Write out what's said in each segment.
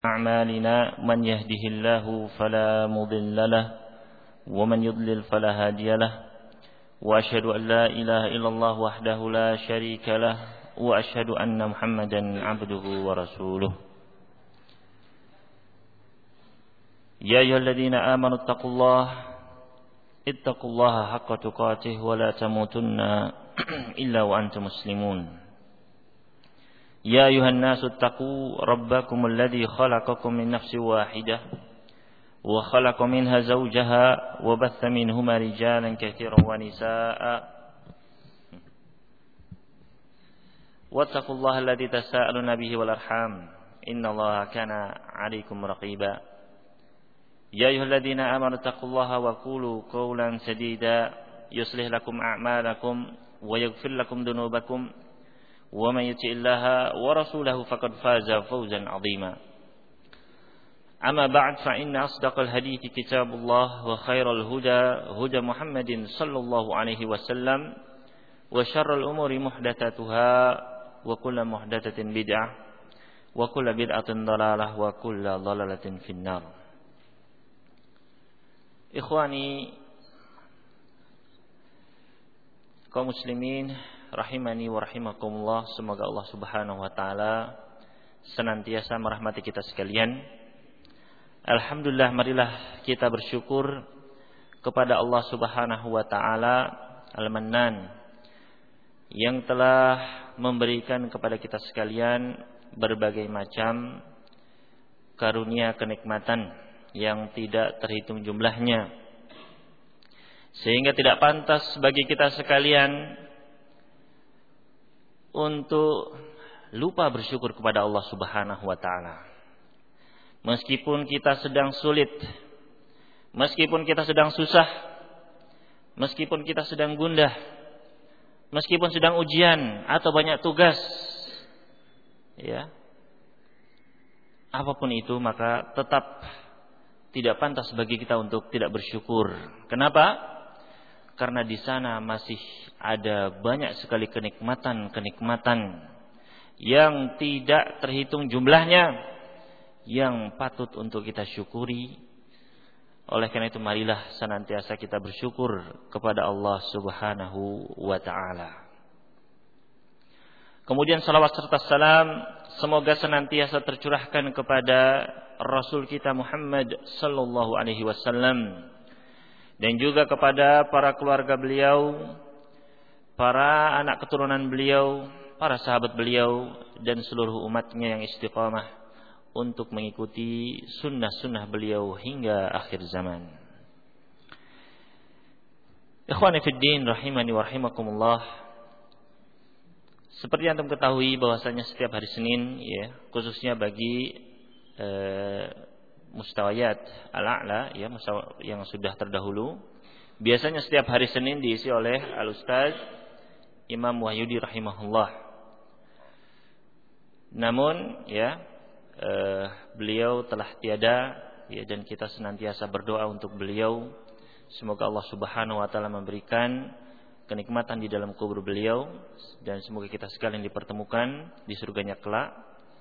أعمالنا من يهده الله فلا مضل له ومن يضلل فلا هادي له وأشهد أن لا إله إلا الله وحده لا شريك له وأشهد أن محمدا عبده ورسوله يا أيها الذين آمنوا اتقوا الله حق تقاته ولا تموتن إلا وأنتم مسلمون يا أيها الناس اتقوا ربكم الذي خلقكم من نفس واحدة وخلق منها زوجها وبث منهما رجالا كثيرا ونساء واتقوا الله الذي تساءلون به والأرحام إن الله كان عليكم رقيبا يا أيها الذين آمنوا اتقوا الله وقولوا قولا سديدا يصلح لكم أعمالكم ويغفر لكم ذنوبكم ومن يطع الله ورسوله فقد فاز فوزا عظيما أما بعد فإن أصدق الحديث كتاب الله وخير الهدى هدى محمد صلى الله عليه وسلم وشر الأمور محدثاتها وكل محدثة بدعة وكل بدعة ضلالة وكل ضلالة في النار. Ikhwani kaum muslimin rahimani wa rahimakumullah, semoga Allah Subhanahu wa taala senantiasa merahmati kita sekalian. Alhamdulillah, marilah kita bersyukur kepada Allah Subhanahu wa taala Al-Mannan yang telah memberikan kepada kita sekalian berbagai macam karunia kenikmatan yang tidak terhitung jumlahnya, sehingga tidak pantas bagi kita sekalian untuk lupa bersyukur kepada Allah Subhanahu wa taala. Meskipun kita sedang sulit, meskipun kita sedang susah, meskipun kita sedang gundah, meskipun sedang ujian atau banyak tugas, ya, apapun itu, maka tetap tidak pantas bagi kita untuk tidak bersyukur. Kenapa? Karena di sana masih ada banyak sekali kenikmatan-kenikmatan yang tidak terhitung jumlahnya, yang patut untuk kita syukuri. Oleh karena itu, marilah senantiasa kita bersyukur kepada Allah Subhanahu wa ta'ala. Kemudian salawat serta salam semoga senantiasa tercurahkan kepada Rasul kita Muhammad sallallahu alaihi wasallam, dan juga kepada para keluarga beliau, para anak keturunan beliau, para sahabat beliau, dan seluruh umatnya yang istiqamah untuk mengikuti sunnah-sunnah beliau hingga akhir zaman. Ikhwani fiddin rahimani wa rahimakumullah, seperti yang antum ketahui bahwasanya setiap hari Senin, ya, khususnya bagi mustawayat al-a'la, ya, yang sudah terdahulu, biasanya setiap hari Senin diisi oleh Al-Ustaz Imam Wahyudi rahimahullah. Namun, ya, beliau telah tiada, ya, dan kita senantiasa berdoa untuk beliau. Semoga Allah Subhanahu wa taala memberikan kenikmatan di dalam kubur beliau, dan semoga kita sekalian dipertemukan di surganya kelak.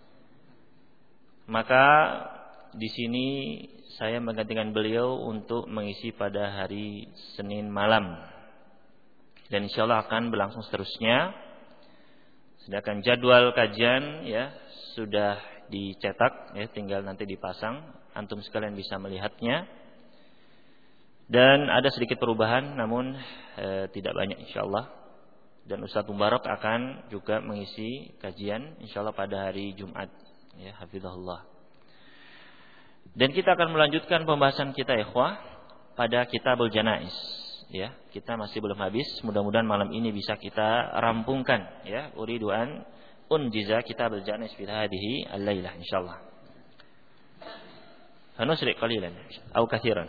Maka di sini saya menggantikan beliau untuk mengisi pada hari Senin malam, dan insyaallah akan berlangsung seterusnya. Sedangkan jadwal kajian, ya, sudah dicetak, ya, tinggal nanti dipasang, antum sekalian bisa melihatnya. Dan ada sedikit perubahan, namun tidak banyak insyaallah. Dan Ustaz Mubarak akan juga mengisi kajian insyaallah pada hari Jumat, ya, hafizahullah. Dan kita akan melanjutkan pembahasan kita, ikhwah, pada Kitabul Janaiz, ya. Kita masih belum habis, mudah-mudahan malam ini bisa kita rampungkan, ya. Uridu an unjiza Kitabul Janaiz fi hadhihi al-lailah insyaallah. Hanusri qalilan atau katsiran.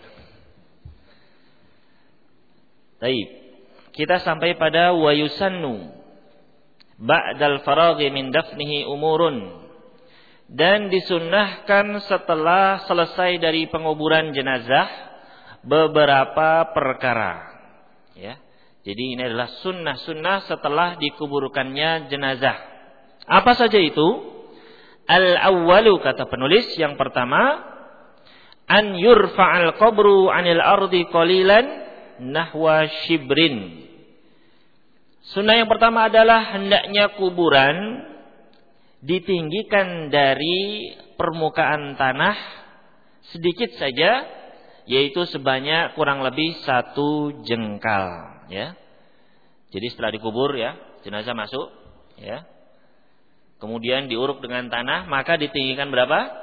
Baik. Kita sampai pada wa yusannu ba'dal faraghi min dafnihi umurun, dan disunnahkan setelah selesai dari penguburan jenazah beberapa perkara, ya. Jadi ini adalah sunnah-sunnah setelah dikuburkannya jenazah. Apa saja itu? Al-awwalu, kata penulis, yang pertama, an yurfa'al qabru 'anil ardi qalilan nahwa shibrin. Sunnah yang pertama adalah hendaknya kuburan ditinggikan dari permukaan tanah sedikit saja, yaitu sebanyak kurang lebih 1 jengkal, ya. Jadi setelah dikubur, ya, jenazah masuk, ya. Kemudian diuruk dengan tanah, maka ditinggikan berapa?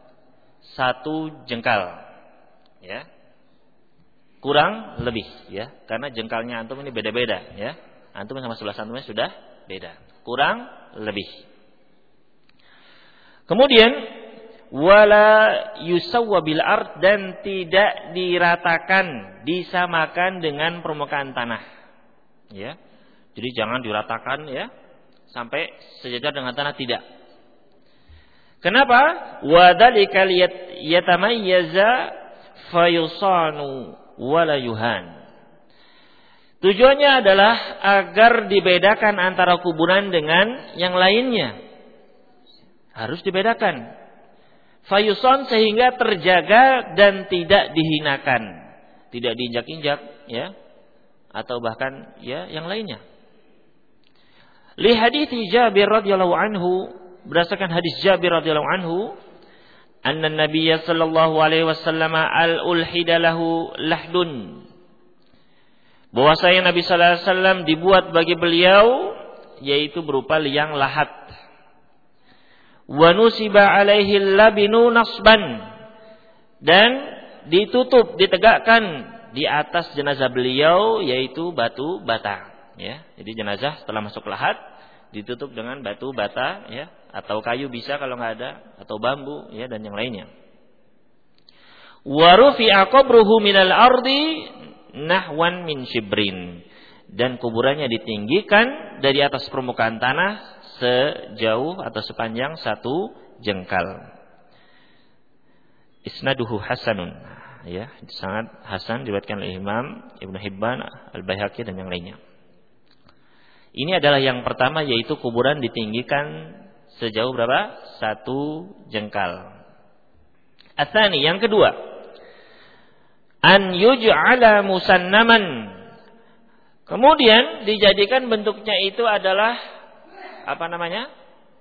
1 jengkal, ya. Kurang lebih, ya. Karena jengkalnya antum ini beda-beda, ya. Antum sama sebelah antumnya sudah beda. Kurang lebih. Kemudian wala yusawwa bil ard, dan tidak diratakan, disamakan dengan permukaan tanah, ya. Jadi jangan diratakan, ya, sampai sejajar dengan tanah, tidak. Kenapa? Wa dzalika yatamayyaza fayusanu wala yuhan. Tujuannya adalah agar dibedakan antara kuburan dengan yang lainnya. Harus dibedakan. Fayusan, sehingga terjaga dan tidak dihinakan, tidak diinjak-injak, ya, atau bahkan, ya, yang lainnya. Li hadits Jabir radhiyallahu anhu, berdasarkan hadis Jabir radhiyallahu anhu, anna Nabiyya sallallahu alaihi wasallam al-ulhida lahu lahdun. Bahwasanya Nabi sallallahu alaihi wasallam dibuat bagi beliau, yaitu berupa liang lahat. Wa nusiba alaihi labinu nasban, dan ditutup, ditegakkan di atas jenazah beliau, yaitu batu bata, ya. Jadi jenazah setelah masuk lahat ditutup dengan batu bata, ya, atau kayu bisa kalau nggak ada, atau bambu, ya, dan yang lainnya. Wa rufi'a qabruhu minal ardi nahwan min shibrin, dan kuburannya ditinggikan dari atas permukaan tanah sejauh atau sepanjang 1 jengkal. Isnaduhu hasanun, ya, sangat hasan, diriwayatkan oleh Imam Ibnu Hibban, Al-Baihaqi, dan yang lainnya. Ini adalah yang pertama, yaitu kuburan ditinggikan sejauh berapa? 1 jengkal. Atsani, yang kedua, an yuj'ala musannaman. Kemudian dijadikan bentuknya itu adalah apa namanya?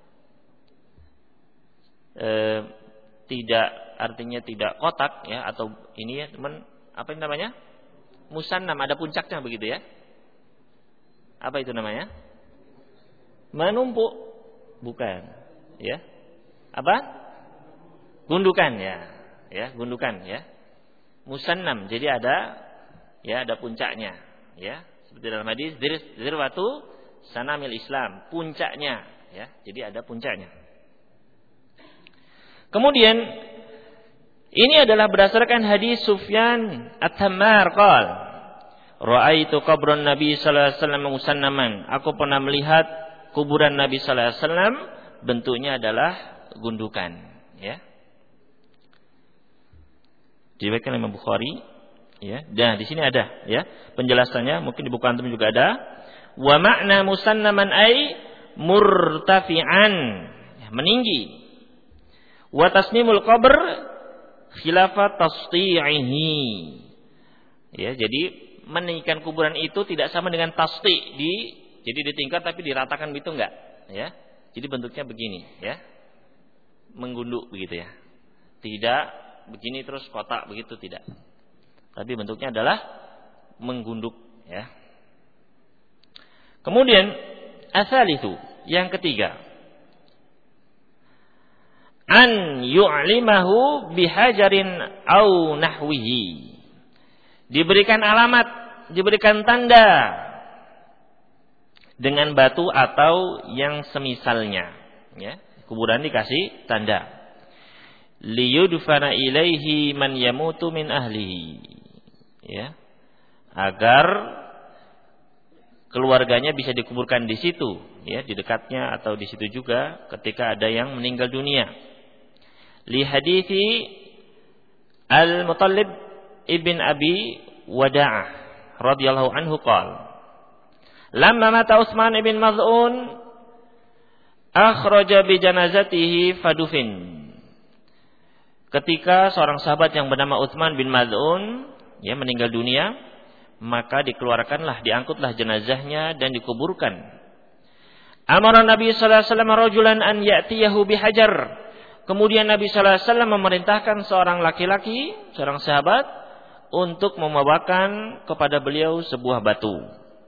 Tidak, artinya tidak kotak, ya, atau ini, ya, teman, apa ini namanya? Musannam, ada puncaknya begitu, ya. Apa itu namanya? Menumpuk, bukan, ya. Apa? Gundukan, ya. Ya, gundukan, ya. Musannam, jadi ada, ya, ada puncaknya, ya. Seperti dalam hadis zirwatu sanamil Islam, puncaknya, ya. Jadi ada puncaknya. Kemudian ini adalah berdasarkan hadis Sufyan At-Tammar qala ra'aitu qabran Nabi sallallahu alaihi wasallam musannaman. Aku pernah melihat kuburan Nabi sallallahu alaihi wasallam bentuknya adalah gundukan, ya. Diriwayatkan oleh Imam Bukhari, ya. Dan di sini ada, ya, penjelasannya, mungkin di buku antum juga ada. Wa makna musannaman ay murtafi'an, meninggi. Wa tasnimul qabr khilafa tasti'ihi. Ya, jadi meninggikan kuburan itu tidak sama dengan tasti', jadi ditingkat tapi diratakan begitu, enggak, ya. Jadi bentuknya begini, ya. Menggunduk begitu, ya. Tidak begini terus kotak begitu, tidak. Tapi bentuknya adalah menggunduk, ya. Kemudian asalisu, yang ketiga, an yu'limahu bihajarin au nahwihi. Diberikan alamat, diberikan tanda dengan batu atau yang semisalnya, ya. Kuburan dikasih tanda. Liyudfana ilaihi man yamutu min ahlihi, ya. Agar keluarganya bisa dikuburkan di situ, ya, di dekatnya atau di situ juga ketika ada yang meninggal dunia. Li hadithi Al-Muttalib ibn Abi Wada'ah radhiyallahu anhu qala lamma mata Utsman ibn Maz'un akhraja bi janazatihi fadufin. Ketika seorang sahabat yang bernama Utsman bin Maz'un meninggal dunia, maka dikeluarkanlah, diangkutlah jenazahnya dan dikuburkan. Amara Nabi sallallahu alaihi wasallam rajulan an ya'tiyahu bihajar. Kemudian Nabi sallallahu alaihi wasallam memerintahkan seorang laki-laki, seorang sahabat untuk membawakan kepada beliau sebuah batu.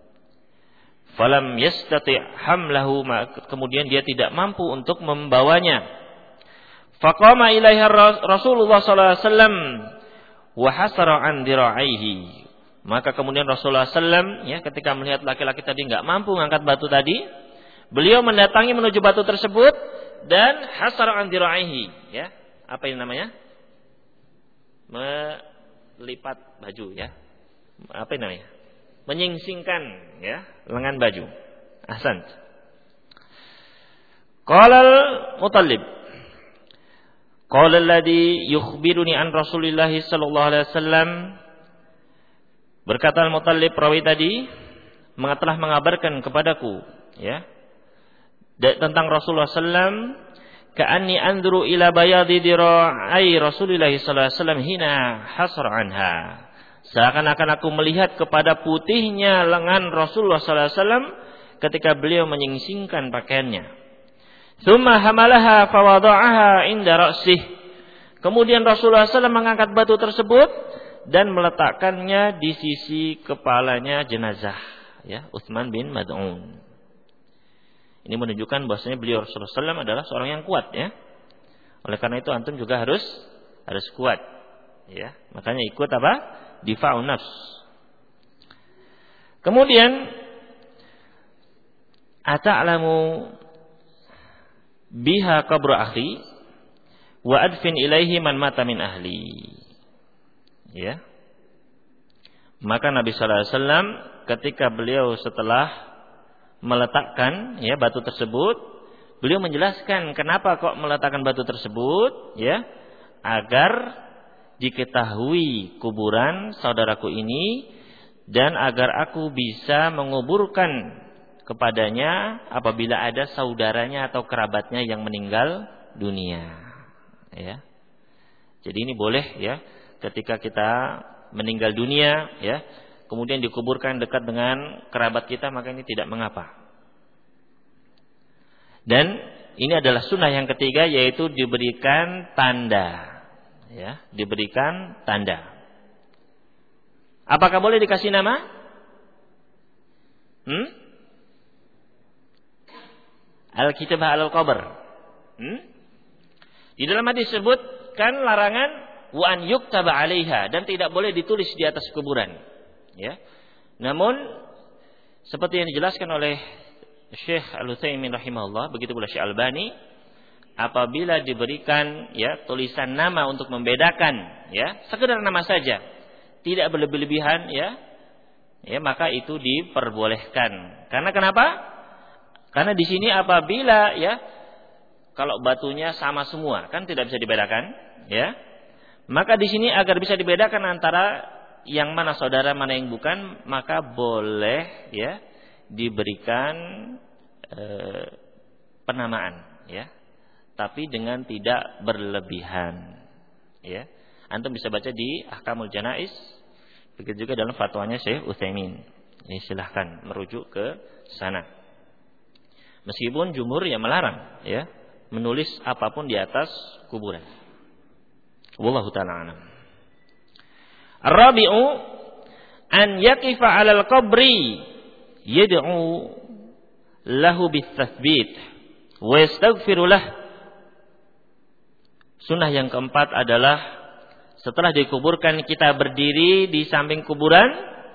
Falam yastati' hamlahu, kemudian dia tidak mampu untuk membawanya. Faqama ilaiha Rasulullah sallallahu alaihi wasallam wa hasara an dira'aihi. Maka kemudian Rasulullah sallallahu ketika melihat laki-laki tadi enggak mampu mengangkat batu tadi, beliau mendatangi menuju batu tersebut dan hasara an dira'aihi, Apa ini namanya? Melipat baju, Apa ini namanya? Menyingsingkan, lengan baju. Ahsan. Qala al-Mutallib qala alladhi yukhbiruni an Rasulillah sallallahu alaihi wasallam. Berkata Al-Mutallib, perawi tadi telah mengabarkan kepadaku tentang Rasulullah sallam, ka'anni anzuru ila bayadi dira'ai Rasulillah sallallahu alaihi wasallam hina hasar anha. Seakan-akan aku melihat kepada putihnya lengan Rasulullah sallallahu alaihi wasallam ketika beliau menyingsingkan pakaiannya. Tsumma hamalaha fawada'aha inda ra'sih. Kemudian Rasulullah SAW mengangkat batu tersebut dan meletakkannya di sisi kepalanya jenazah, Utsman bin Maz'un. Ini menunjukkan bahwasanya beliau Rasulullah SAW adalah seorang yang kuat, Oleh karena itu antum juga harus kuat, Makanya ikut apa? Difa'un nafs. Kemudian ata'lamu biha qabru akhi wa adfin ilaihi man mata min ahli. Maka Nabi sallallahu alaihi wasallam ketika beliau setelah meletakkan batu tersebut, beliau menjelaskan kenapa kok meletakkan batu tersebut, agar diketahui kuburan saudaraku ini dan agar aku bisa menguburkan kepadanya apabila ada saudaranya atau kerabatnya yang meninggal dunia. Jadi ini boleh ketika kita meninggal dunia kemudian dikuburkan dekat dengan kerabat kita, maka ini tidak mengapa. Dan ini adalah sunnah yang ketiga, yaitu diberikan tanda. Diberikan tanda. Apakah boleh dikasih nama? Al-kitabah al-qabr. Di dalam hadis disebutkan larangan wa an yuktaba 'alaiha, dan tidak boleh ditulis di atas kuburan. Namun seperti yang dijelaskan oleh Syekh Al-Utsaimin rahimahullah, begitu pula Syekh Albani, apabila diberikan tulisan nama untuk membedakan, sekedar nama saja, tidak berlebih-lebihan, maka itu diperbolehkan. Karena kenapa? Karena di sini apabila kalau batunya sama semua, kan tidak bisa dibedakan, maka di sini agar bisa dibedakan antara yang mana saudara, mana yang bukan, maka boleh diberikan penamaan, tapi dengan tidak berlebihan. Antum bisa baca di Ahkamul Janaiz, begitu juga dalam fatwanya Syekh Utsaimin. Silahkan merujuk ke sana. Meskipun jumhur yang melarang menulis apapun di atas kuburan. Wallahu ta'ala a'lam. Ar-rabi'u an yaqifa 'alal qabri yad'u lahu bits-tatsbit wa yastaghfiru lah. Sunnah yang keempat adalah setelah dikuburkan kita berdiri di samping kuburan,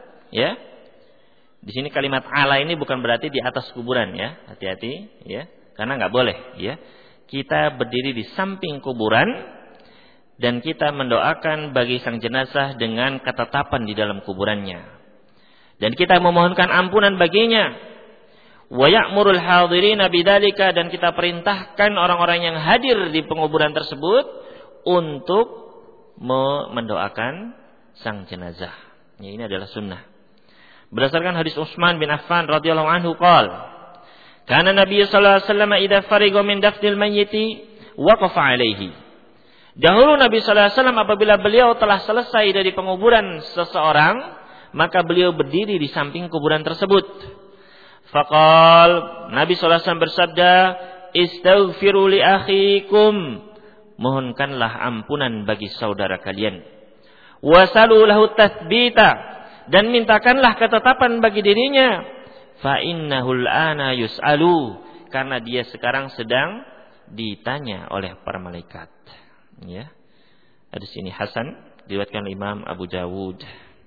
Di sini kalimat ala ini bukan berarti di atas kuburan, hati-hati, karena nggak boleh, Kita berdiri di samping kuburan dan kita mendoakan bagi sang jenazah dengan ketetapan di dalam kuburannya, dan kita memohonkan ampunan baginya. Wa ya'murul hadirina bidzalika, dan kita perintahkan orang-orang yang hadir di penguburan tersebut untuk mendoakan sang jenazah. Ini adalah sunnah. Berdasarkan hadis Utsman bin Affan radhiyallahu anhu qala, Karena Nabi sallallahu alaihi wasallam idza fariga min dafnil mayyiti waqafa alaihi. Dahulu Nabi sallallahu alaihi wasallam apabila beliau telah selesai dari penguburan seseorang, maka beliau berdiri di samping kuburan tersebut. Faqal, Nabi sallallahu alaihi wasallam bersabda, "Istaghfiru li akhikum." Mohonkanlah ampunan bagi saudara kalian. Wasalu lahu tathbita, dan mintakanlah ketetapan bagi dirinya. Fa innahul ana yus'alu, karena dia sekarang sedang ditanya oleh para malaikat. Ya. Hadis ini hasan, diriwayatkan Imam Abu Dawud.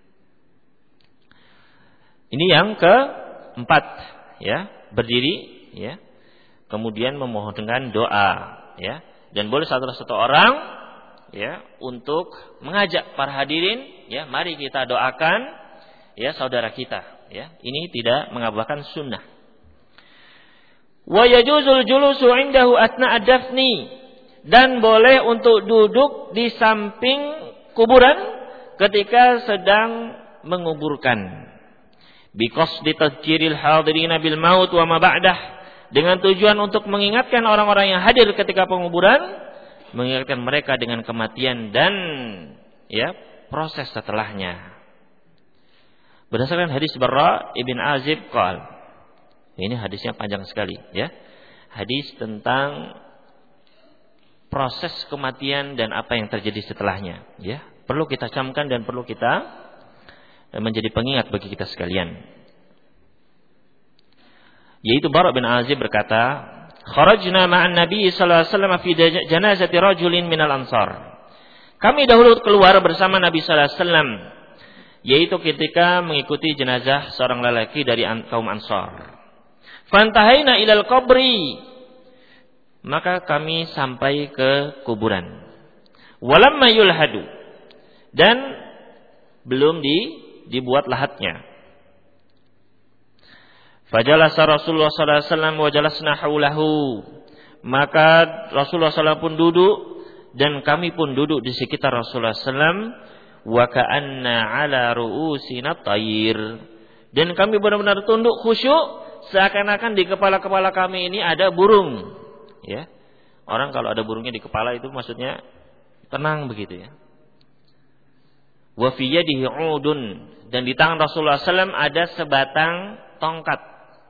Ini yang keempat, ya, berdiri, ya. Kemudian memohonkan doa, ya. Dan boleh satu orang, ya, untuk mengajak para hadirin, ya, mari kita doakan, ya, saudara kita, ya. Ini tidak mengabaikan sunnah. Wa yajuzul julusu indahu atna ad-dafni, dan boleh untuk duduk di samping kuburan ketika sedang menguburkan. Biqasdi tadhkiril hadirina bil maut wa ma ba'dah, dengan tujuan untuk mengingatkan orang-orang yang hadir ketika penguburan, mengingatkan mereka dengan kematian dan, ya, proses setelahnya. Berdasarkan hadis Barra ibn Azib qala, ini hadisnya panjang sekali, ya. Hadis tentang proses kematian dan apa yang terjadi setelahnya, ya. Perlu kita camkan dan perlu kita menjadi pengingat bagi kita sekalian. Yaitu Barra bin Azib berkata, "Kharajna ma'an Nabi sallallahu alaihi wasallam fi janazati rajulin minal ansar." Kami dahulu keluar bersama Nabi sallallahu alaihi wasallam, yaitu ketika mengikuti jenazah seorang lelaki dari kaum Ansar. Fantahaina ilal qabri, maka kami sampai ke kuburan. Walamma yulhadu, dan belum dibuat lahatnya. Fajalasa Rasulullah sallallahu alaihi wasallam wa jalasna haulahu, maka Rasulullah sallallahu pun duduk dan kami pun duduk di sekitar Rasulullah sallallahu, wa ka'anna ala ru'usina tayr, dan kami benar-benar tunduk khusyuk seakan-akan di kepala-kepala kami ini ada burung. Ya, orang kalau ada burungnya di kepala itu maksudnya tenang begitu, ya. Wa fi yadihi 'udun, dan di tangan Rasulullah SAW ada sebatang tongkat.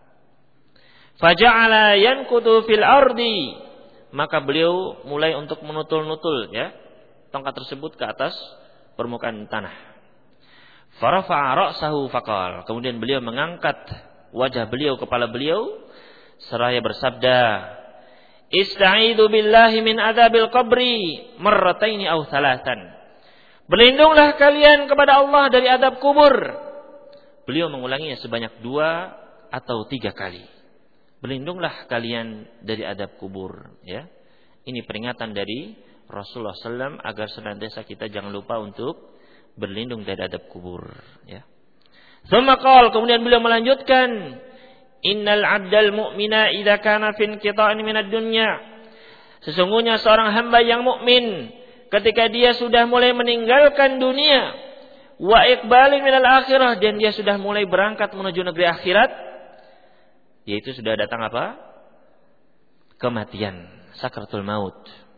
Faja'ala yankutu fil ardi, maka beliau mulai untuk menutul-nutul, ya, tongkat tersebut ke atas permukaan tanah. Farafa'a ra'sahu faqal, kemudian beliau mengangkat wajah beliau, kepala beliau, seraya bersabda, "Ista'idu billahi min adzabil qabri marrataini aw thalathan." Berlindunglah kalian kepada Allah dari adab kubur. Beliau mengulanginya sebanyak 2 atau 3 kali. Berlindunglah kalian dari adab kubur, ya. Ini peringatan dari Rasulullah SAW agar senantiasa kita jangan lupa untuk berlindung dari adab kubur, ya. Tsumma qala, kemudian beliau melanjutkan, "Innal 'abdal mu'mina idza kana fi inqita'in minad dunya." Sesungguhnya seorang hamba yang mukmin ketika dia sudah mulai meninggalkan dunia, wa iqbalin minal akhirah, dan dia sudah mulai berangkat menuju negeri akhirat, yaitu sudah datang apa? Kematian, sakratul maut.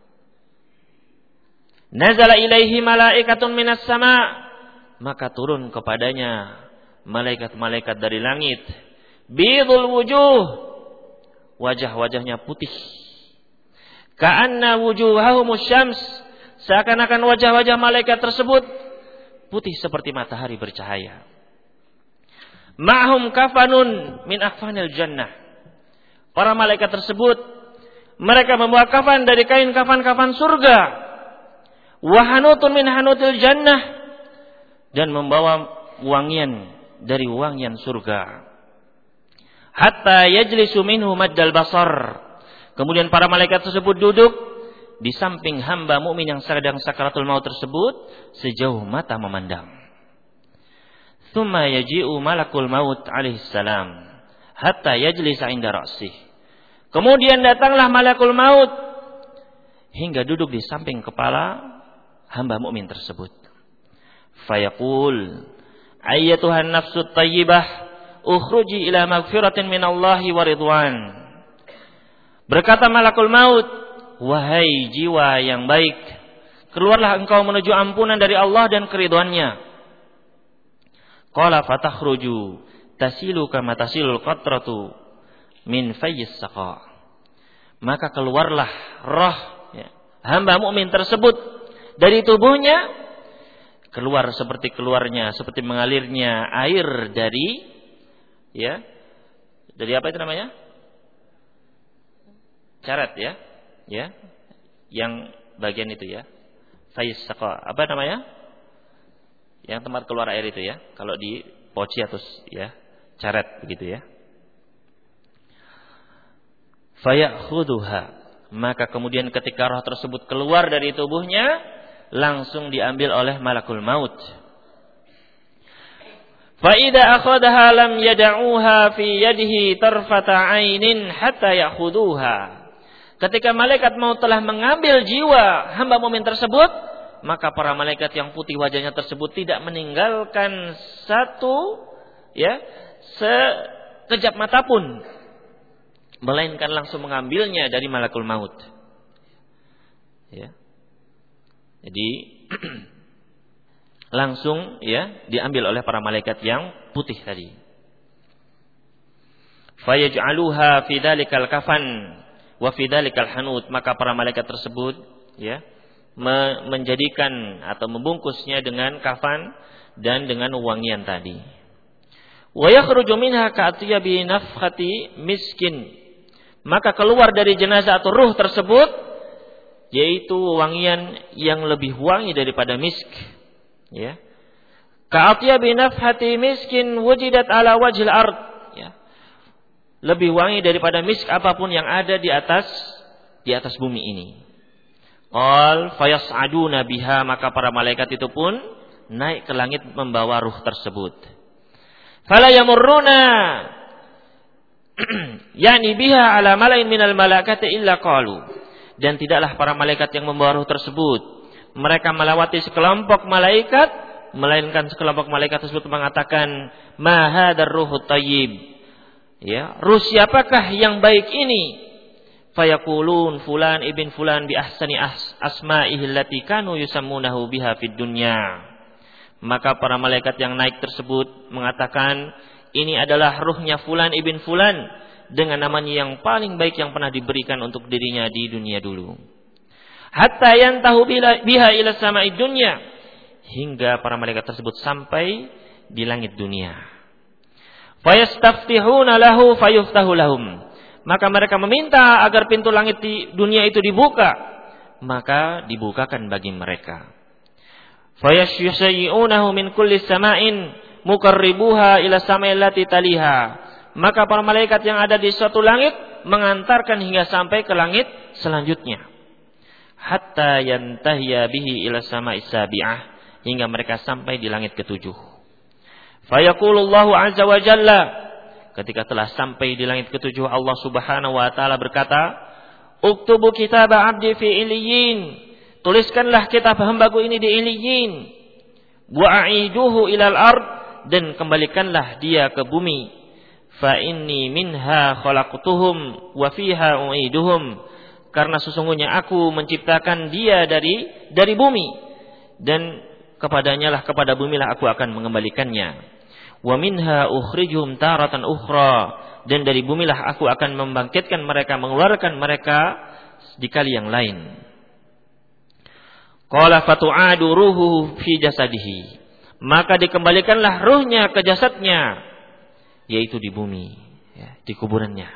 Nazala ilaihi malaikatun minas sama, maka turun kepadanya malaikat-malaikat dari langit. Bidul wujuh, wajah-wajahnya putih. Ka'anna wujuhahumus syams, seakan-akan wajah-wajah malaikat tersebut putih seperti matahari bercahaya. Ma'hum kafanun min akfanil jannah. Para malaikat tersebut, mereka membawa kafan dari kain kafan-kafan surga. Wa hanutun min hanutil jannah, dan membawa wangian dari wangian surga. Hatta yajlisu minhu maddal basar. Kemudian para malaikat tersebut duduk di samping hamba mukmin yang sedang sakaratul maut tersebut sejauh mata memandang. Tsumma yaji'u malakul maut alaihi salam hatta yajlisa 'inda ra'sih. Kemudian datanglah malakul maut hingga duduk di samping kepala hamba mukmin tersebut. Fayaqul, ayyatuhan nafsut thayyibah, ukhruji ila magfiratin minallahi wa ridwan. Berkata malakul maut, wahai jiwa yang baik, keluarlah engkau menuju ampunan dari Allah dan keridhoannya. Qala fatakhruju tasilu kama tasilul qatratu min fayyis saqa. Maka keluarlah roh hamba mukmin tersebut dari tubuhnya, keluar seperti mengalirnya air dari apa itu namanya? Carat yang bagian itu fayyis saqa. Apa namanya? Yang tempat keluar air itu kalau di poci atau carat begitu Fayakhudhuha, maka kemudian ketika roh tersebut keluar dari tubuhnya, langsung diambil oleh malakul maut. Fa idza akhadha lam yad'uha fi yadihi tarfata 'ainin hatta ya'khudhuha. Ketika malaikat maut telah mengambil jiwa hamba mukmin tersebut, maka para malaikat yang putih wajahnya tersebut tidak meninggalkan satu sekejap mata pun, melainkan langsung mengambilnya dari malakul maut. Jadi langsung diambil oleh para malaikat yang putih tadi. Fayaj'aluha fi dzalikal kafan wa fi dzalikal hanut, maka para malaikat tersebut menjadikan atau membungkusnya dengan kafan dan dengan wangian tadi. Wa yakhruju minha ka'tiyabi nafkhati miskin, maka keluar dari jenazah atau ruh tersebut yaitu wangian yang lebih wangi daripada misk. Ka'atyabi nafhati miskin wujidat ala wajhil ard. Lebih wangi daripada misk apapun yang ada di atas bumi ini. Qal fayas'aduna biha, maka para malaikat itu pun naik ke langit membawa ruh tersebut. Fala yamurruna yani biha ala malain minal malaikati illa qalu, dan tidaklah para malaikat yang membawa ruh tersebut mereka melewati sekelompok malaikat, melainkan sekelompok malaikat tersebut mengatakan ma hadzal ruhut thayyib, ruh siapakah yang baik ini? Fayaqulun fulan ibn fulan bi ahsani asma'ihi allati kanu yusammunahu biha fid dunya. Maka para malaikat yang naik tersebut mengatakan, ini adalah ruhnya fulan ibn fulan dengan namanya yang paling baik yang pernah diberikan untuk dirinya di dunia dulu. Hatta yantahu biha ila sama'id dunya, hingga para malaikat tersebut sampai di langit dunia. Fayastaftihuna lahu fayuftahu lahum, maka mereka meminta agar pintu langit di dunia itu dibuka, maka dibukakan bagi mereka. Fayashyu'unahu min kulli sama'in muqarribuha ila sama'il lati taliha, maka para malaikat yang ada di suatu langit mengantarkan hingga sampai ke langit selanjutnya. Hatta yantahiya bihi ila sama'is sabi'ah, hingga mereka sampai di langit ketujuh. Fayaqulullahu azza wa jalla, ketika telah sampai di langit ketujuh, Allah subhanahu wa ta'ala berkata, uktubu kitaba abdi fi iliyin, tuliskanlah kitab hambaku ini di iliyin, wa'aiduhu ilal ard, dan kembalikanlah dia ke bumi. Fa inni minha khalaqtuhum wa fiha u'iduhum, karena sesungguhnya aku menciptakan dia dari bumi, dan kepada bumi lah aku akan mengembalikannya. Wa minha ukhrijuhum taratan ukhra, dan dari bumi lah aku akan membangkitkan mereka, mengeluarkan mereka di kali yang lain. Qala fatu'adu ruhuhu fi jasadihi, maka dikembalikanlah ruhnya ke jasadnya, yaitu di bumi, di kuburannya.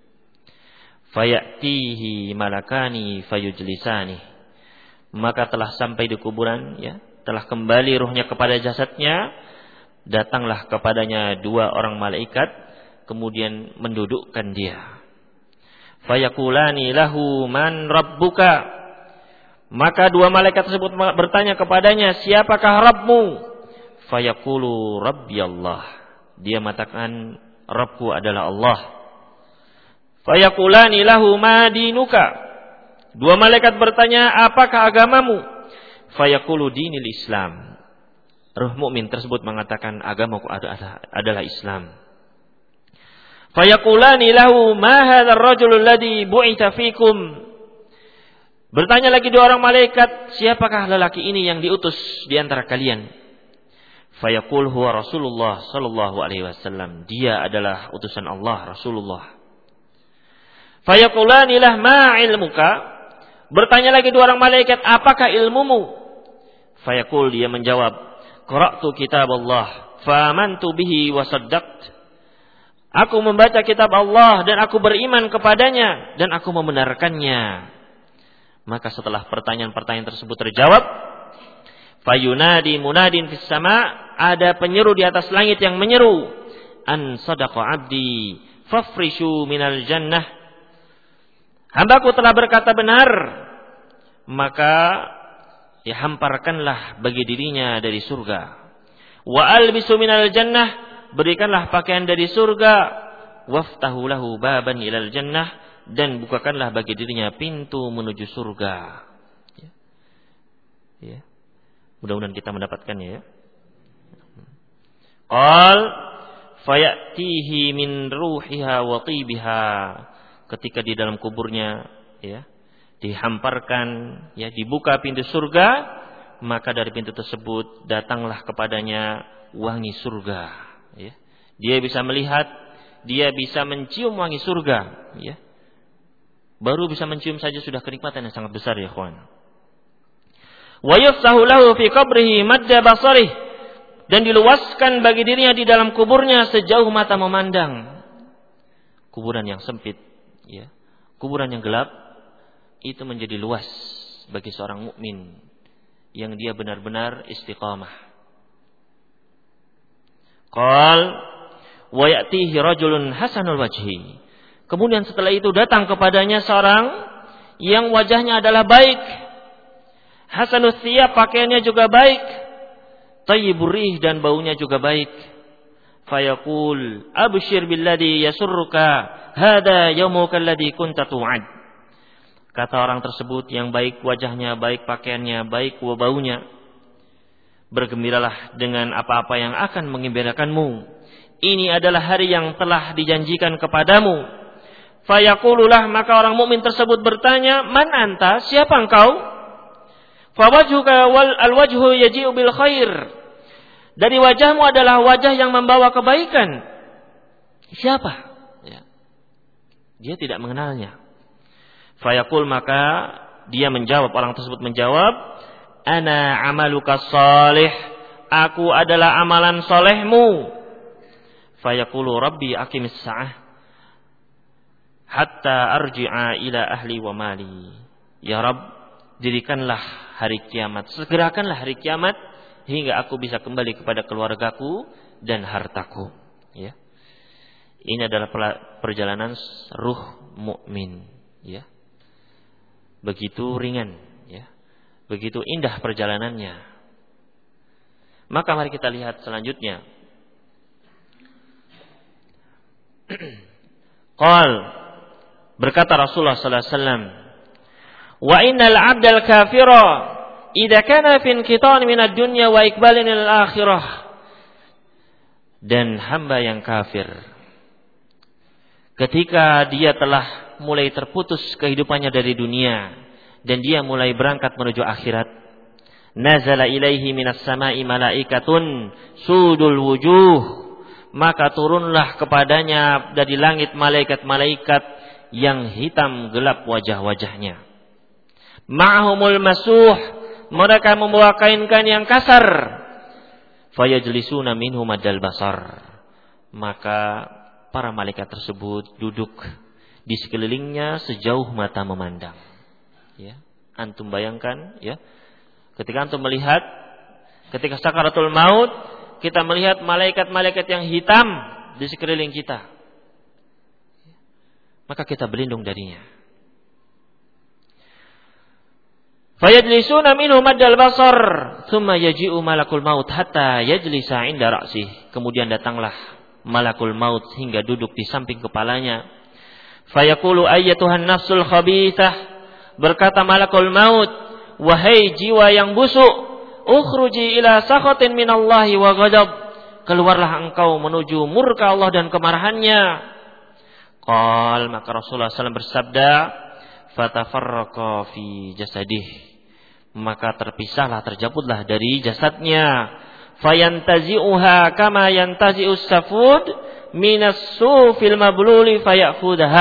Fayatihi malakani fayujlisani, maka telah sampai di kuburan, telah kembali ruhnya kepada jasadnya, datanglah kepadanya dua orang malaikat, kemudian mendudukkan dia. Fayaqulani lahu man rabbuka, maka dua malaikat tersebut bertanya kepadanya, siapakah Rabbmu? Fayaqulu Rabbi Allah, dia mengatakan Rabbku adalah Allah. Fayaqulani lahu ma dinuka, dua malaikat bertanya, apakah agamamu? Fayaqulu dinil Islam, ruh mukmin tersebut mengatakan agamaku adalah Islam. Fayaqulani lahu ma hadzal rajulul ladzi bu'itsa fikum. Bertanya lagi dua orang malaikat, siapakah lelaki ini yang diutus di antara kalian? Fayaqul huwa Rasulullah sallallahu alaihi wasallam. Dia adalah utusan Allah, Rasulullah. Fayaqulani lah ma ilmuka. Bertanya lagi dua orang malaikat, apakah ilmumu? Fayaqul, dia menjawab, qara'tu kitab Allah fa amantu bihi wa saddaqtu. Aku membaca kitab Allah dan aku beriman kepadanya dan aku membenarkannya. Maka setelah pertanyaan-pertanyaan tersebut terjawab, fayunadi munadin fis sama, ada penyeru di atas langit yang menyeru, an sadaqa abdi fafrishu minal jannah. Hambaku telah berkata benar, maka hamparkanlah bagi dirinya dari surga. Wa albisu minal jannah, berikanlah pakaian dari surga. Waftahu lahu baban ilal jannah, dan bukakanlah bagi dirinya pintu menuju surga. Ya. Mudah-mudahan kita mendapatkannya ya. Qal fayatihi min ruhiha wa tibiha. Ketika di dalam kuburnya ya, dihamparkan ya, dibuka pintu surga, maka dari pintu tersebut datanglah kepadanya wangi surga ya. Dia bisa melihat, dia bisa mencium wangi surga ya. Baru bisa mencium saja sudah kenikmatan yang sangat besar ya kawan. Wa yafsahu lahu fi qabrihi madda basarih, dan diluaskan bagi dirinya di dalam kuburnya sejauh mata memandang. Kuburan yang sempit ya, kuburan yang gelap itu menjadi luas bagi seorang mukmin yang dia benar-benar istiqamah. Qal wa ya'tihi rajulun hasanul wajhi. Kemudian setelah itu datang kepadanya seorang yang wajahnya adalah baik. Hasanul thiyab, pakaiannya juga baik. Thayyibur rih, dan baunya juga baik. Fayaqul abshir billadhi yasurruka hada yaumuka alladhi kunta tu'ad. Kata orang tersebut yang baik wajahnya, baik pakaiannya, baik baunya, bergembiralah dengan apa-apa yang akan menggembirakanmu. Ini adalah hari yang telah dijanjikan kepadamu. Fayaqululah, maka orang mukmin tersebut bertanya, man anta, siapa engkau? Fawajhuka wal alwajhu yaji'u bil khair. Dari wajahmu adalah wajah yang membawa kebaikan. Siapa? Ya. Dia tidak mengenalnya. Fayaqul, maka dia menjawab, orang tersebut menjawab, ana amaluka salih, aku adalah amalan solehmu. Fayaqulu rabbi aqimis sa'ah hatta arji'a ila ahli wa mali. Ya Rabb, dirikanlah hari kiamat, segerakanlah hari kiamat hingga aku bisa kembali kepada keluargaku dan hartaku. Ya. Ini adalah perjalanan ruh mukmin. Ya. Begitu ringan, ya. Begitu indah perjalanannya. Maka mari kita lihat selanjutnya. Qal, berkata Rasulullah sallallahu alaihi wasallam, wa innal 'abdal kafira idza kana fi inqitan min ad-dunya wa iqbalin al-akhirah. Dan hamba yang kafir, ketika dia telah mulai terputus kehidupannya dari dunia dan dia mulai berangkat menuju akhirat, nazala ilaihi minas sama'i malaikatun sudul wujuh, maka turunlah kepadanya dari langit malaikat-malaikat yang hitam gelap wajah-wajahnya. Ma'humul masuh, mereka membawa kain-kain yang kasar. Fayajlisuna minhu madal basar, maka para malaikat tersebut duduk di sekelilingnya sejauh mata memandang. Ya, antum bayangkan, ya, ketika antum melihat, ketika sakaratul maut, kita melihat malaikat-malaikat yang hitam di sekeliling kita, maka kita berlindung darinya. Fayajlisuna minhu maddal basar, thumma yaji'u malakul maut hatta yajlisa 'inda ra'sih. Kemudian datanglah malakul maut hingga duduk di samping kepalanya. Fayaqulu ayyatuhan nafsul khabithah, berkata malakul maut, wahai jiwa yang busuk, ukhruji ila sakhatin minallahi wa ghadab, keluarlah engkau menuju murka Allah dan kemarahannya. Qal, maka Rasulullah SAW bersabda, fatafarraqa fi jasadih, maka terpisahlah, terjabutlah dari jasadnya. Fayantazi'uha kama yantazi'us safud minas sufil mabluli fayakhudhaha,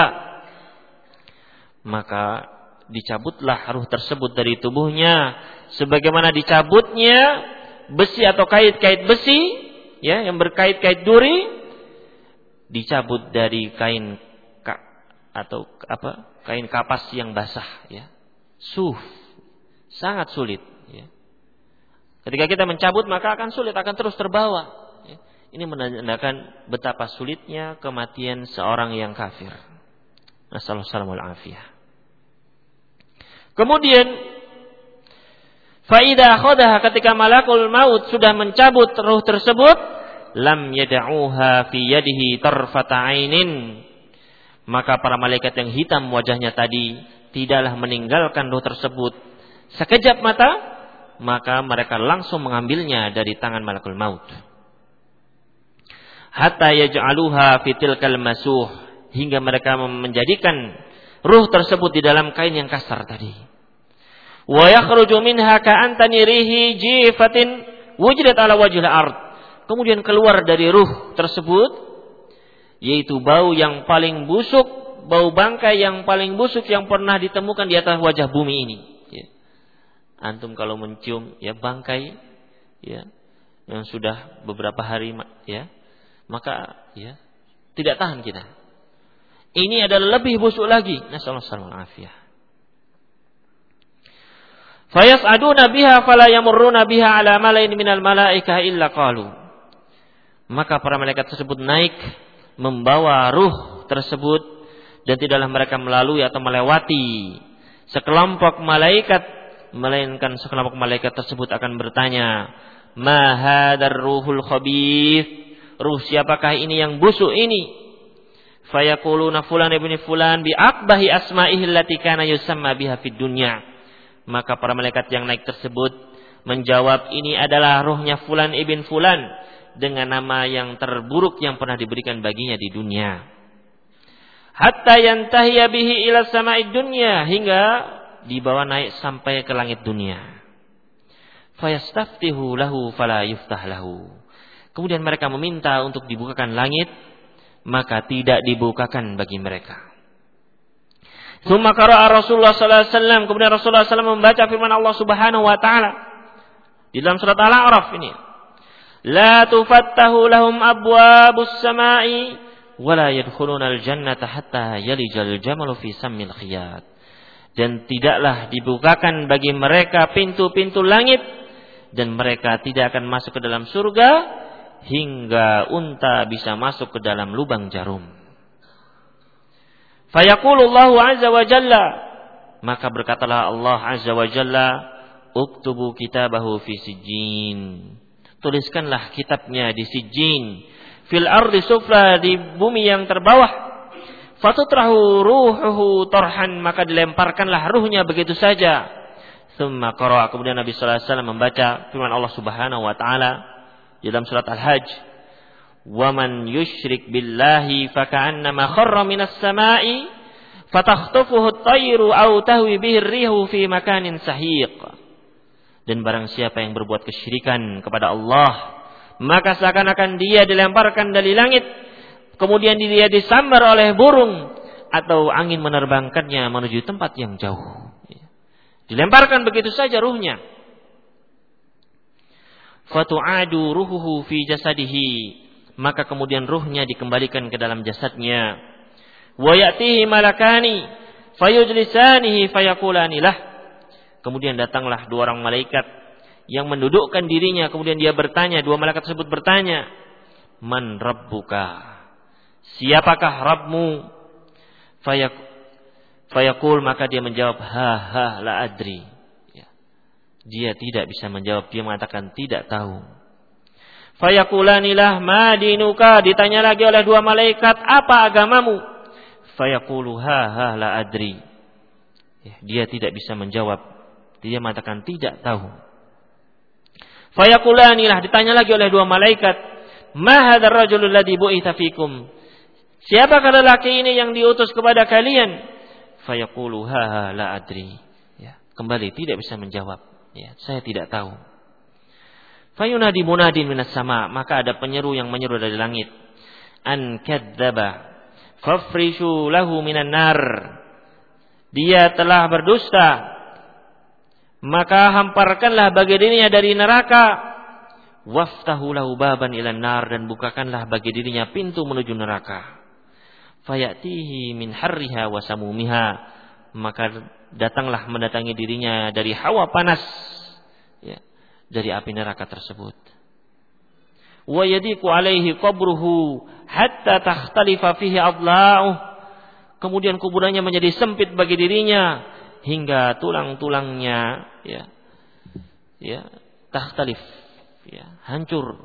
maka dicabutlah ruh tersebut dari tubuhnya sebagaimana dicabutnya besi atau kait-kait besi, ya, yang berkait-kait duri, dicabut dari kain atau kain kapas yang basah, ya. Suf, sangat sulit, ya. Ketika kita mencabut maka akan sulit, akan terus terbawa, ya. Ini menandakan betapa sulitnya kematian seorang yang kafir. Nasallallahu alaihi wasallam. Kemudian faida akhadha, ketika malakul maut sudah mencabut ruh tersebut, lam yad'uha fi yadihi tarfata ainin, maka para malaikat yang hitam wajahnya tadi tidaklah meninggalkan ruh tersebut sekejap mata, maka mereka langsung mengambilnya dari tangan malakul maut. Hatta yaj'aluha fi tilkal masuh, hingga mereka menjadikan ruh tersebut di dalam kain yang kasar tadi. Wa yakhruju minha ka'antani rihi jifatin wujidat ala wajhil ard, kemudian keluar dari ruh tersebut yaitu bau yang paling busuk, bau bangkai yang paling busuk yang pernah ditemukan di atas wajah bumi ini, ya. Antum kalau mencium, ya, bangkai, ya, yang sudah beberapa hari, ya, maka, ya, tidak tahan kita. Ini adalah lebih busuk lagi. Nasallallahu alaihi wasallam. Fayas'aduna biha fala yamurruna biha ala malain minal malaikah illa qalu, maka para malaikat tersebut naik membawa ruh tersebut, dan tidaklah mereka melalui atau melewati sekelompok malaikat, melainkan sekelompok malaikat tersebut akan bertanya, ma hadzal ruhul khabith, ruh siapakah ini yang busuk ini? Fayaquluna fulan ibn fulan bi aqbahi asma'ihi allati kana yusamma biha fid dunya, maka para malaikat yang naik tersebut menjawab, ini adalah ruhnya fulan ibn fulan dengan nama yang terburuk yang pernah diberikan baginya di dunia. Hatta yantahiya bihi ila sama'id dunya, hingga dibawa naik sampai ke langit dunia. Fayastaftihu lahu fala yuftah lahu, kemudian mereka meminta untuk dibukakan langit, maka tidak dibukakan bagi mereka. Tsumma qara'a Rasulullah sallallahu alaihi wasallam, kemudian Rasulullah sallallahu alaihi wasallam membaca firman Allah Subhanahu wa taala di dalam surat Al-A'raf ini, la tufattahu lahum abwabus samai wa la yadkhulunal jannata hatta yalijal jamalu fi sammil khiyat, dan tidaklah dibukakan bagi mereka pintu-pintu langit, dan mereka tidak akan masuk ke dalam surga hingga unta bisa masuk ke dalam lubang jarum. Fayaqulullahu azza wa jalla, maka berkatalah Allah azza wa jalla, uktubu kitabahu fi sijjin, tuliskanlah kitabnya di sijjin, fil ardi sufla, di bumi yang terbawah, fatutrahu ruhuhu tarhan, maka dilemparkanlah ruhnya begitu saja. Tsumma qara'a, kemudian Nabi sallallahu alaihi wasallam membaca firman Allah Subhanahu wa taala di dalam surat Al-Hajj, wa man yusyrik billahi faka'annama kharra minas sama'i fatakhtafuhu at-tayru aw tahwi bihi ar-rihu fi makanin sahiq, dan barang siapa yang berbuat kesyirikan kepada Allah, maka seakan-akan dia dilemparkan dari langit, kemudian dia disambar oleh burung, atau angin menerbangkannya menuju tempat yang jauh. Dilemparkan begitu saja ruhnya. Fatu'adu ruhuhu fi jasadihi, maka kemudian ruhnya dikembalikan ke dalam jasadnya. Wa ya'tihi malakani fayujlisanihi fayaqulani lah, kemudian datanglah dua orang malaikat yang mendudukkan dirinya, kemudian dia bertanya, dua malaikat tersebut bertanya, man rabbuka, siapakah Rabbmu? Fayaqul, maka dia menjawab, ha la adri, ya. Dia tidak bisa menjawab, dia mengatakan tidak tahu. Fayaqulani lah ma dinuka, ditanya lagi oleh dua malaikat, apa agamamu? Fayaqulu ha la adri, ya, dia tidak bisa menjawab, dia mengatakan tidak tahu. Fayaqulani lah, ditanya lagi oleh dua malaikat, ma hadzal rajulul ladzi bu'itsa fikum, Siapakah lelaki ini yang diutus kepada kalian? Fayaqulu ha la adri. Ya, kembali tidak bisa menjawab. Ya, saya tidak tahu. Fayunadi munadin minas sama, maka ada penyeru yang menyeru dari langit. An kadzdzaba fafrishu lahu minan nar. Dia telah berdusta, maka hamparkanlah bagi dirinya dari neraka. Waftahu lahu baban ilan nar, dan bukakanlah bagi dirinya pintu menuju neraka. Fayatihi min harriha wa samumiha, maka datanglah mendatangi dirinya dari hawa panas, ya, dari api neraka tersebut. Wa yadiqu alaihi qabruhu hatta takhtalifa fihi adla'uh, kemudian kuburannya menjadi sempit bagi dirinya hingga tulang-tulangnya takhtalif, hancur.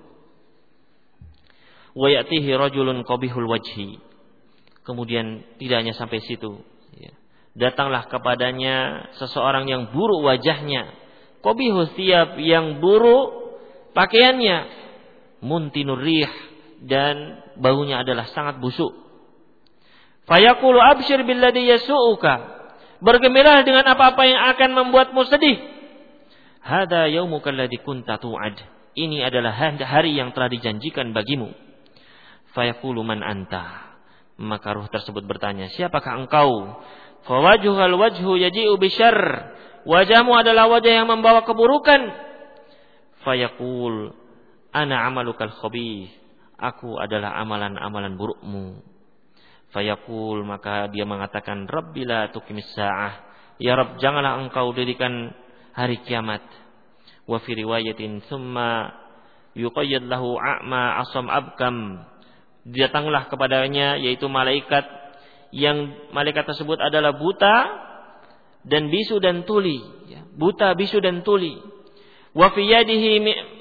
Wa yatihi rajulun qabihul wajhi, kemudian tidak hanya sampai situ, datanglah kepadanya seseorang yang buruk wajahnya, qabihus thiyab, yang buruk pakaiannya, muntinur rih, dan baunya adalah sangat busuk. Fayaqulu abshir billadhi yasu'uka, bergembiralah dengan apa-apa yang akan membuatmu sedih. Hada yaumuka alladhi kunta tu'ad, ini adalah hari yang telah dijanjikan bagimu. Fayaqulu man anta, maka ruh tersebut bertanya, siapakah engkau? Fawajhuhal wajhu yaji'u bisyarr, wajahmu adalah wajah yang membawa keburukan. Fayaqul ana amalukal khabith, aku adalah amalan-amalan burukmu. Fayaqul, maka dia mengatakan, Rabbi la tuqimis sa'ah, ya Rabb, janganlah engkau dirikan hari kiamat. Wa fi riwayatin thumma yuqayyad lahu a'ma asam abkam, datanglah kepadanya yaitu malaikat, yang malaikat tersebut adalah buta dan bisu dan tuli, buta, bisu dan tuli. Wa fi yadihi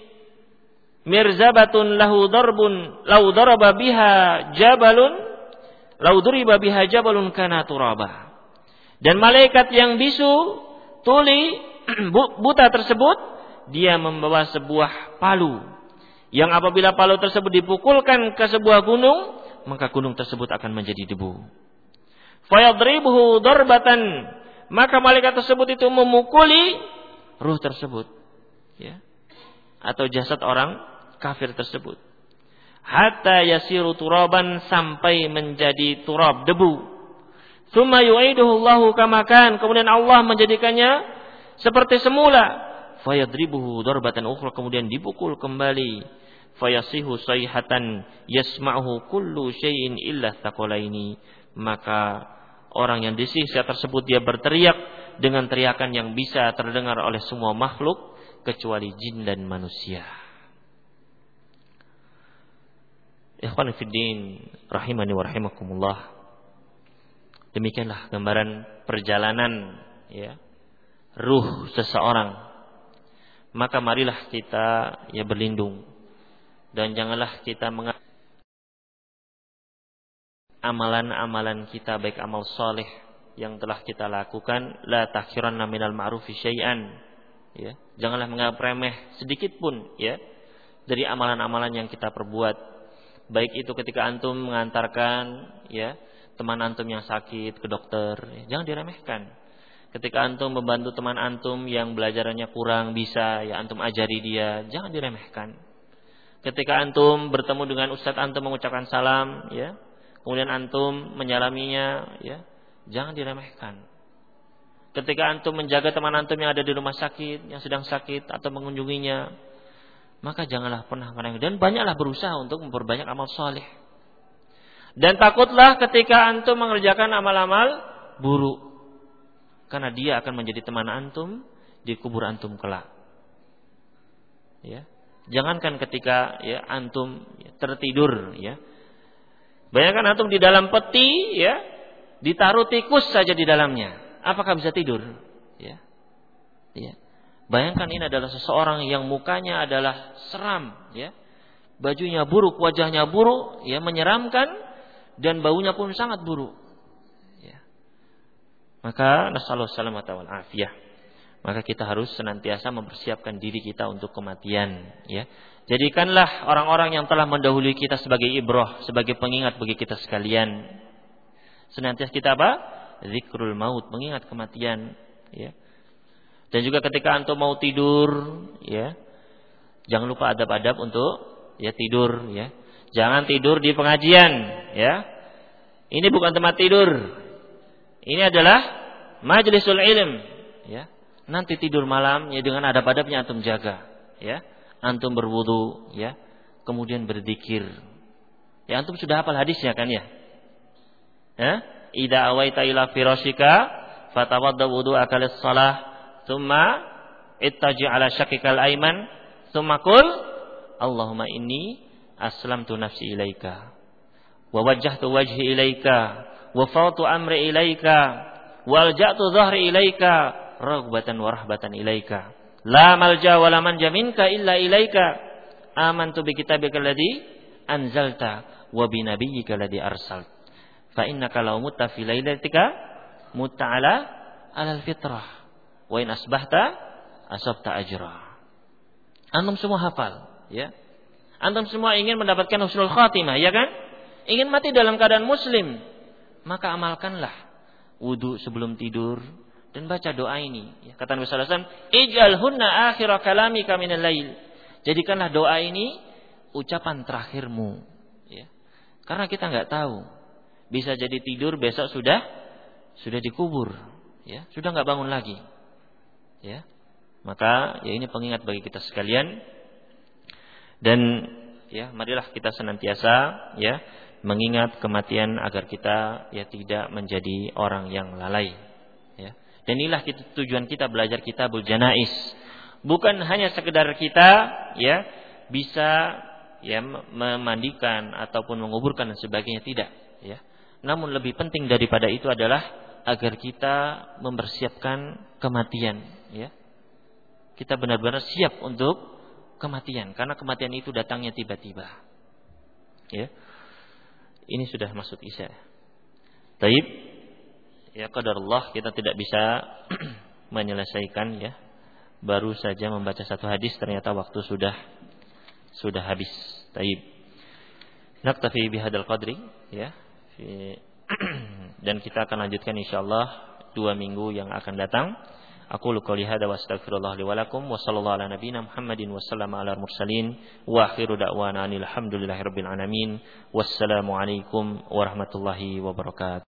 mirzabatun lahu darbun law daraba biha jabalun law duriba biha jabalun kana turaba. Dan malaikat yang bisu, tuli, buta tersebut, dia membawa sebuah palu, yang apabila palu tersebut dipukulkan ke sebuah gunung, maka gunung tersebut akan menjadi debu. Fayadribuhu darbatan, maka malaikat tersebut itu memukuli ruh tersebut, atau jasad orang kafir tersebut, hatta yasiru turaban, sampai menjadi turab, debu. Tsumma yu'iduhu Allahu kama kan, kemudian Allah menjadikannya seperti semula. Fayadribuhu darbatan ukhra, kemudian dipukul kembali. Fayasihu sayhatan yasma'uhu kullu syai'in illa tsaqalaini, maka orang yang disiksa tersebut dia berteriak dengan teriakan yang bisa terdengar oleh semua makhluk kecuali jin dan manusia. Ikhwan fiddin rahimani wa rahimakumullah. Demikianlah gambaran perjalanan ruh seseorang. Maka marilah kita berlindung, dan janganlah kita amalan-amalan kita, baik amal saleh yang telah kita lakukan, la takhiranna minal ma'rufi syai'an, janganlah menganggap remeh sedikit pun dari amalan-amalan yang kita perbuat. Baik itu ketika antum mengantarkan teman antum yang sakit ke dokter, jangan diremehkan. Ketika antum membantu teman antum yang belajarannya kurang bisa, antum ajari dia, jangan diremehkan. Ketika antum bertemu dengan ustadz antum mengucapkan salam, kemudian antum menyalaminya, jangan diremehkan. Ketika antum menjaga teman antum yang ada di rumah sakit, yang sedang sakit, atau mengunjunginya, maka janganlah pernah meremehkan, dan banyaklah berusaha untuk memperbanyak amal saleh. Dan takutlah ketika antum mengerjakan amal-amal buruk, karena dia akan menjadi teman antum di kubur antum kelak. Jangankan ketika antum tertidur, bayangkan antum di dalam peti, ditaruh tikus saja di dalamnya, apakah bisa tidur? Bayangkan ini adalah seseorang yang mukanya adalah seram, bajunya buruk, wajahnya buruk, menyeramkan, dan baunya pun sangat buruk. Maka nasallahu salamata wal afiyah. maka kita harus senantiasa mempersiapkan diri kita untuk kematian, ya. Jadikanlah orang-orang yang telah mendahului kita sebagai ibrah, sebagai pengingat bagi kita sekalian. Senantiasa kita apa? Zikrul maut, mengingat kematian, ya. Dan juga ketika antum mau tidur, ya, jangan lupa adab-adab untuk ya tidur, ya. Jangan tidur di pengajian, ya. Ini bukan tempat tidur. Ini adalah majlisul ilm, ya. Nanti tidur malam ya dengan adab-adabnya antum jaga, ya. Antum berwudu, ya. Kemudian berzikir. Ya antum sudah hafal hadisnya kan ya? Ya? Idza awaita ila firashika fatawadda wudu'aka lis-shalah, tsumma ittaji' ala syaqikal ayman, tsumma qul Allahumma inni aslamtu nafsi ilaika wa wajjahtu wajhi ilaika wa fawtu amri ilaika wa alja'tu dhahri ilaika raghbatan wa rahbatan ilaika la malja wa la manja minka illa ilaika amantu bi kitabika alladhi anzalta wa bi nabiyyika alladhi arsalt fa innaka law mutta fi lailatika mutta alal fitrah wa in asbahta asabta ajra. Antum semua hafal, ya. Antum semua ingin mendapatkan husnul khatimah, ya kan? Ingin mati dalam keadaan muslim, maka amalkanlah wudu sebelum tidur dan baca doa ini. Kata Nabi sallallahu alaihi wasallam, "Ij'alhunna akhira kalamika minal lail." Jadikanlah doa ini ucapan terakhirmu, ya. Karena kita enggak tahu, bisa jadi tidur besok sudah dikubur, ya. Sudah enggak bangun lagi. Ya. Maka ya ini pengingat bagi kita sekalian. Dan ya marilah kita senantiasa ya mengingat kematian agar kita ya tidak menjadi orang yang lalai, ya. Dan inilah tujuan kita belajar kitabul janais. Bukan hanya sekedar kita ya bisa ya memandikan ataupun menguburkan dan sebagainya, tidak, ya. Namun lebih penting daripada itu adalah agar kita mempersiapkan kematian, ya. Kita benar-benar siap untuk kematian, karena kematian itu datangnya tiba-tiba. Ya. Ini sudah masuk isya. Taib. Ya qadarullah kita tidak bisa menyelesaikan, ya. Baru saja membaca satu hadis ternyata waktu sudah habis. Taib. Naktafi bihadzal qadri, ya. Dan kita akan lanjutkan insyaallah 2 minggu yang akan datang. Aku qouli hadza wa astaghfirullah li wa lakum wa sallallahu ala nabiyyina Muhammadin wa sallama ala mursalin wa akhiru da'wana alhamdulillahirabbil alamin. Wassalamu alaikum warahmatullahi wabarakatuh.